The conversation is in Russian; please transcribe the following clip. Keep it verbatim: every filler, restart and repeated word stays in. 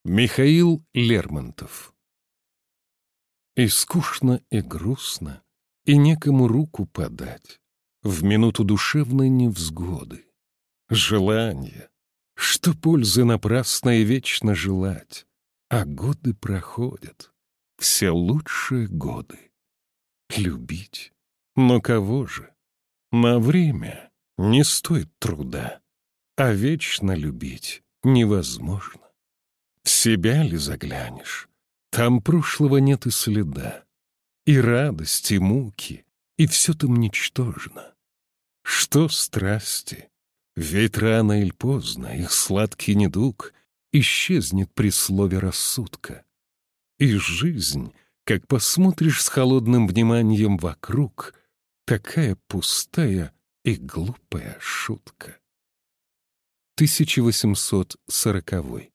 Михаил Лермонтов. И скучно, и грустно, и некому руку подать в минуту душевной невзгоды. Желание, что пользы напрасно и вечно желать, а годы проходят, все лучшие годы. Любить, но кого же? На время не стоит труда, а вечно любить невозможно. В себя ли заглянешь? Там прошлого нет и следа. И радость, и муки, и все там ничтожно. Что страсти? Ведь рано или поздно их сладкий недуг исчезнет при слове рассудка. И жизнь, как посмотришь с холодным вниманием вокруг, такая пустая и глупая шутка. тысяча восемьсот сороковой.